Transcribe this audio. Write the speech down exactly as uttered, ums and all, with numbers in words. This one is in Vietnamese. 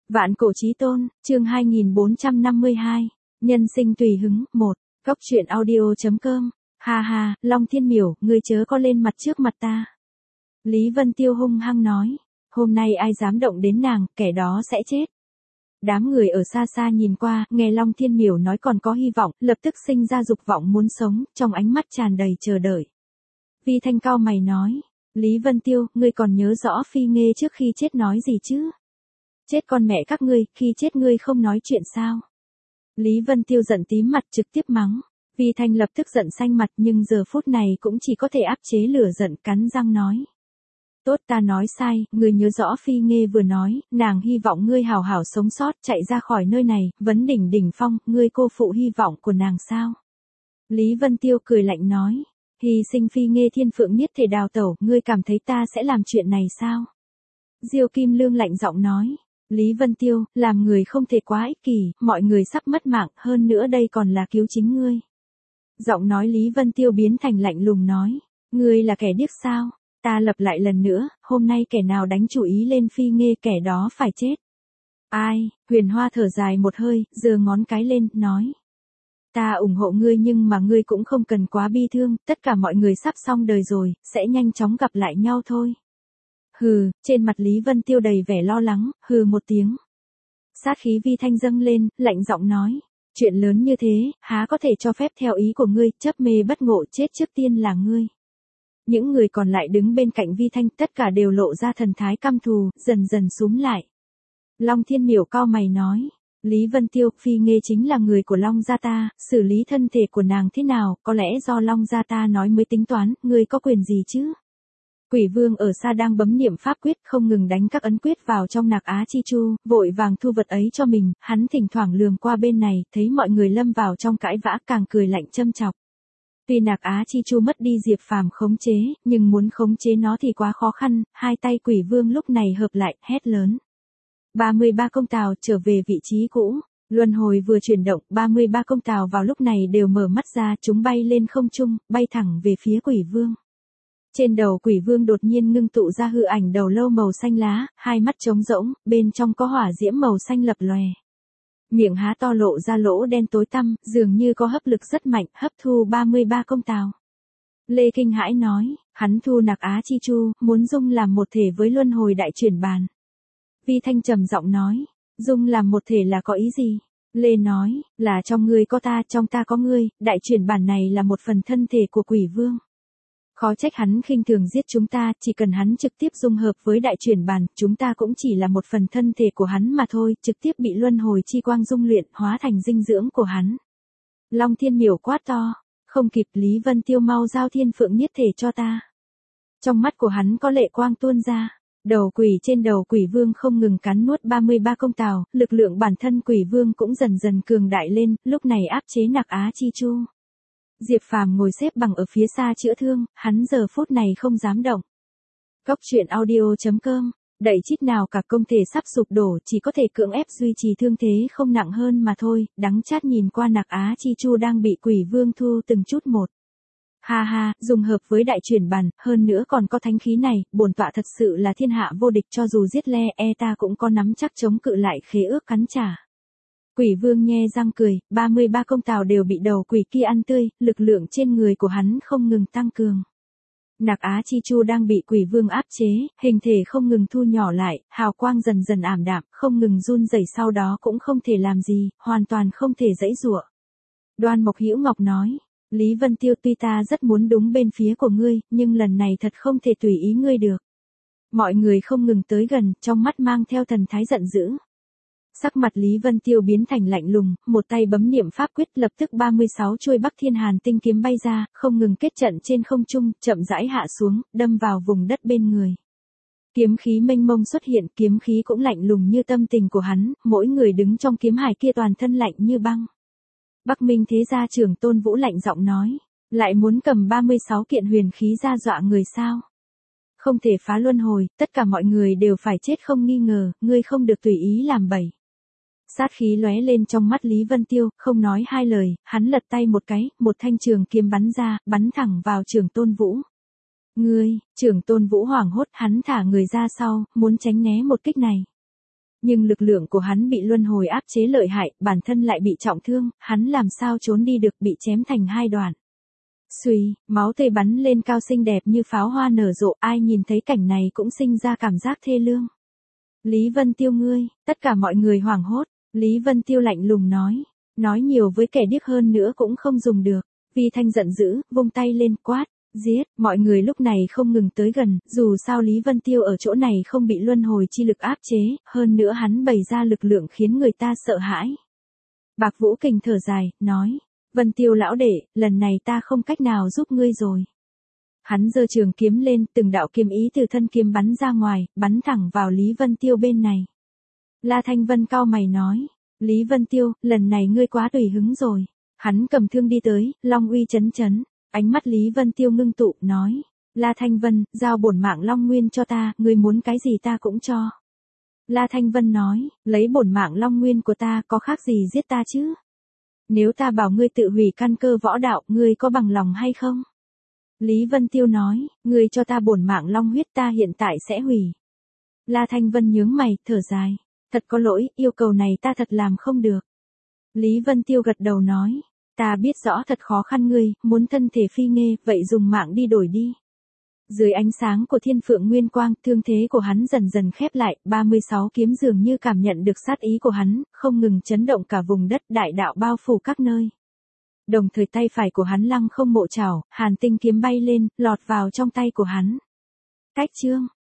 Vạn cổ chí tôn, chương hai nghìn bốn trăm năm mươi hai, nhân sinh tùy hứng, một, Cốc truyện audio.com, ha ha, Long Thiên Miểu, ngươi chớ có lên mặt trước mặt ta. Lý Vân Tiêu hung hăng nói, hôm nay ai dám động đến nàng, kẻ đó sẽ chết. Đám người ở xa xa nhìn qua, nghe Long Thiên Miểu nói còn có hy vọng, lập tức sinh ra dục vọng muốn sống, trong ánh mắt tràn đầy chờ đợi. Vi Thanh cao mày nói, Lý Vân Tiêu, ngươi còn nhớ rõ Phi Nghê trước khi chết nói gì chứ? Chết con mẹ các ngươi, khi chết ngươi không nói chuyện sao? Lý Vân Tiêu giận tím mặt trực tiếp mắng. Vi Thanh lập tức giận xanh mặt nhưng giờ phút này cũng chỉ có thể áp chế lửa giận, cắn răng nói. Tốt, ta nói sai, ngươi nhớ rõ Phi Nghê vừa nói, nàng hy vọng ngươi hào hảo sống sót, chạy ra khỏi nơi này, vấn đỉnh đỉnh phong, ngươi cô phụ hy vọng của nàng sao? Lý Vân Tiêu cười lạnh nói, hy sinh Phi Nghê thiên phượng niết thể đào tẩu, ngươi cảm thấy ta sẽ làm chuyện này sao? Diêu Kim Lương lạnh giọng nói, Lý Vân Tiêu, làm người không thể quá ích kỷ, mọi người sắp mất mạng, hơn nữa đây còn là cứu chính ngươi. Giọng nói Lý Vân Tiêu biến thành lạnh lùng nói, ngươi là kẻ điếc sao? Ta lặp lại lần nữa, hôm nay kẻ nào đánh chủ ý lên Phi Nghê kẻ đó phải chết. Ai? Huyền Hoa thở dài một hơi, giơ ngón cái lên, nói. Ta ủng hộ ngươi nhưng mà ngươi cũng không cần quá bi thương, tất cả mọi người sắp xong đời rồi, sẽ nhanh chóng gặp lại nhau thôi. Hừ, trên mặt Lý Vân Tiêu đầy vẻ lo lắng, hừ một tiếng. Sát khí Vi Thanh dâng lên, lạnh giọng nói. Chuyện lớn như thế, há có thể cho phép theo ý của ngươi, chấp mê bất ngộ, chết trước tiên là ngươi. Những người còn lại đứng bên cạnh Vi Thanh tất cả đều lộ ra thần thái căm thù, dần dần súm lại. Long Thiên Miểu cao mày nói, Lý Vân Tiêu, Phi Nghê chính là người của Long gia ta, xử lý thân thể của nàng thế nào, có lẽ do Long gia ta nói mới tính toán, ngươi có quyền gì chứ? Quỷ Vương ở xa đang bấm niệm pháp quyết không ngừng đánh các ấn quyết vào trong Nạc Á Chi Chu, vội vàng thu vật ấy cho mình, hắn thỉnh thoảng lườm qua bên này, thấy mọi người lâm vào trong cãi vã càng cười lạnh châm chọc. Tuy Nạc Á Chi Chu mất đi Diệp Phàm khống chế, nhưng muốn khống chế nó thì quá khó khăn, hai tay Quỷ Vương lúc này hợp lại, hét lớn. ba mươi ba công tào trở về vị trí cũ, luân hồi vừa chuyển động, ba mươi ba công tào vào lúc này đều mở mắt ra, chúng bay lên không trung, bay thẳng về phía Quỷ Vương. Trên đầu Quỷ Vương đột nhiên ngưng tụ ra hư ảnh đầu lâu màu xanh lá, hai mắt trống rỗng, bên trong có hỏa diễm màu xanh lập lòe. Miệng há to lộ ra lỗ đen tối tăm, dường như có hấp lực rất mạnh, hấp thu ba mươi ba công tào. Lê kinh hãi nói, hắn thu Nạc Á Chi Chu, muốn dung làm một thể với luân hồi đại chuyển bàn. Vi Thanh trầm giọng nói, dung làm một thể là có ý gì? Lê nói, là trong ngươi có ta, trong ta có ngươi, đại chuyển bản này là một phần thân thể của Quỷ Vương. Khó trách hắn khinh thường giết chúng ta, chỉ cần hắn trực tiếp dung hợp với đại chuyển bàn, chúng ta cũng chỉ là một phần thân thể của hắn mà thôi, trực tiếp bị luân hồi chi quang dung luyện, hóa thành dinh dưỡng của hắn. Long Thiên Miểu quát to, không kịp, Lý Vân Tiêu mau giao thiên phượng niết thể cho ta. Trong mắt của hắn có lệ quang tuôn ra, đầu quỷ trên đầu Quỷ Vương không ngừng cắn nuốt ba mươi ba công tào, lực lượng bản thân Quỷ Vương cũng dần dần cường đại lên, lúc này áp chế Nạc Á Chi Chu. Diệp Phàm ngồi xếp bằng ở phía xa chữa thương, hắn giờ phút này không dám động. Cốc truyện audio.com, đẩy chít nào cả công thể sắp sụp đổ, chỉ có thể cưỡng ép duy trì thương thế không nặng hơn mà thôi, đắng chát nhìn qua Nạc Á Chi Chu đang bị Quỷ Vương thu từng chút một. Ha ha, dùng hợp với đại chuyển bàn, hơn nữa còn có thánh khí này, bổn tọa thật sự là thiên hạ vô địch, cho dù giết le e ta cũng có nắm chắc chống cự lại khế ước cắn trả. Quỷ Vương nhe răng cười, ba mươi ba công tào đều bị đầu quỷ kia ăn tươi, lực lượng trên người của hắn không ngừng tăng cường. Nạc Á Chi Chu đang bị Quỷ Vương áp chế, hình thể không ngừng thu nhỏ lại, hào quang dần dần ảm đạm, không ngừng run rẩy, sau đó cũng không thể làm gì, hoàn toàn không thể giãy giụa. Đoan Mộc Hữu Ngọc nói, Lý Vân Tiêu, tuy ta rất muốn đúng bên phía của ngươi, nhưng lần này thật không thể tùy ý ngươi được. Mọi người không ngừng tới gần, trong mắt mang theo thần thái giận dữ. Sắc mặt Lý Vân Tiêu biến thành lạnh lùng, một tay bấm niệm pháp quyết, lập tức ba mươi sáu chuôi Bắc Thiên Hàn tinh kiếm bay ra, không ngừng kết trận trên không trung, chậm rãi hạ xuống, đâm vào vùng đất bên người. Kiếm khí mênh mông xuất hiện, kiếm khí cũng lạnh lùng như tâm tình của hắn, mỗi người đứng trong kiếm hải kia toàn thân lạnh như băng. Bắc Minh Thế Gia trưởng Tôn Vũ lạnh giọng nói, lại muốn cầm ba mươi sáu kiện huyền khí ra dọa người sao? Không thể phá luân hồi, tất cả mọi người đều phải chết không nghi ngờ, ngươi không được tùy ý làm bậy. Sát khí lóe lên trong mắt Lý Vân Tiêu, không nói hai lời, hắn lật tay một cái, một thanh trường kiếm bắn ra, bắn thẳng vào trưởng Tôn Vũ. Ngươi, trưởng Tôn Vũ hoảng hốt, hắn thả người ra sau, muốn tránh né một kích này. Nhưng lực lượng của hắn bị luân hồi áp chế lợi hại, bản thân lại bị trọng thương, hắn làm sao trốn đi được, bị chém thành hai đoạn. Xuy, máu tươi bắn lên cao xinh đẹp như pháo hoa nở rộ, ai nhìn thấy cảnh này cũng sinh ra cảm giác thê lương. Lý Vân Tiêu ngươi, tất cả mọi người hoảng hốt, Lý Vân Tiêu lạnh lùng nói, nói nhiều với kẻ điếc hơn nữa cũng không dùng được. Vi Thanh giận dữ, vung tay lên quát, giết, mọi người lúc này không ngừng tới gần, dù sao Lý Vân Tiêu ở chỗ này không bị luân hồi chi lực áp chế, hơn nữa hắn bày ra lực lượng khiến người ta sợ hãi. Bạc Vũ Kình thở dài, nói, Vân Tiêu lão đệ, lần này ta không cách nào giúp ngươi rồi. Hắn giơ trường kiếm lên, từng đạo kiếm ý từ thân kiếm bắn ra ngoài, bắn thẳng vào Lý Vân Tiêu bên này. La Thanh Vân cau mày nói, Lý Vân Tiêu, lần này ngươi quá tùy hứng rồi. Hắn cầm thương đi tới, Long uy chấn chấn, ánh mắt Lý Vân Tiêu ngưng tụ, nói, La Thanh Vân, giao bổn mạng Long Nguyên cho ta, ngươi muốn cái gì ta cũng cho. La Thanh Vân nói, lấy bổn mạng Long Nguyên của ta có khác gì giết ta chứ? Nếu ta bảo ngươi tự hủy căn cơ võ đạo, ngươi có bằng lòng hay không? Lý Vân Tiêu nói, ngươi cho ta bổn mạng Long huyết ta hiện tại sẽ hủy. La Thanh Vân nhướng mày, thở dài, thật có lỗi, yêu cầu này ta thật làm không được. Lý Vân Tiêu gật đầu nói, ta biết rõ thật khó khăn ngươi, muốn thân thể phi nghê, vậy dùng mạng đi đổi đi. Dưới ánh sáng của thiên phượng nguyên quang, thương thế của hắn dần dần khép lại, ba mươi sáu kiếm dường như cảm nhận được sát ý của hắn, không ngừng chấn động cả vùng đất, đại đạo bao phủ các nơi. Đồng thời tay phải của hắn lăng không mộ chảo, hàn tinh kiếm bay lên, lọt vào trong tay của hắn. Cách chương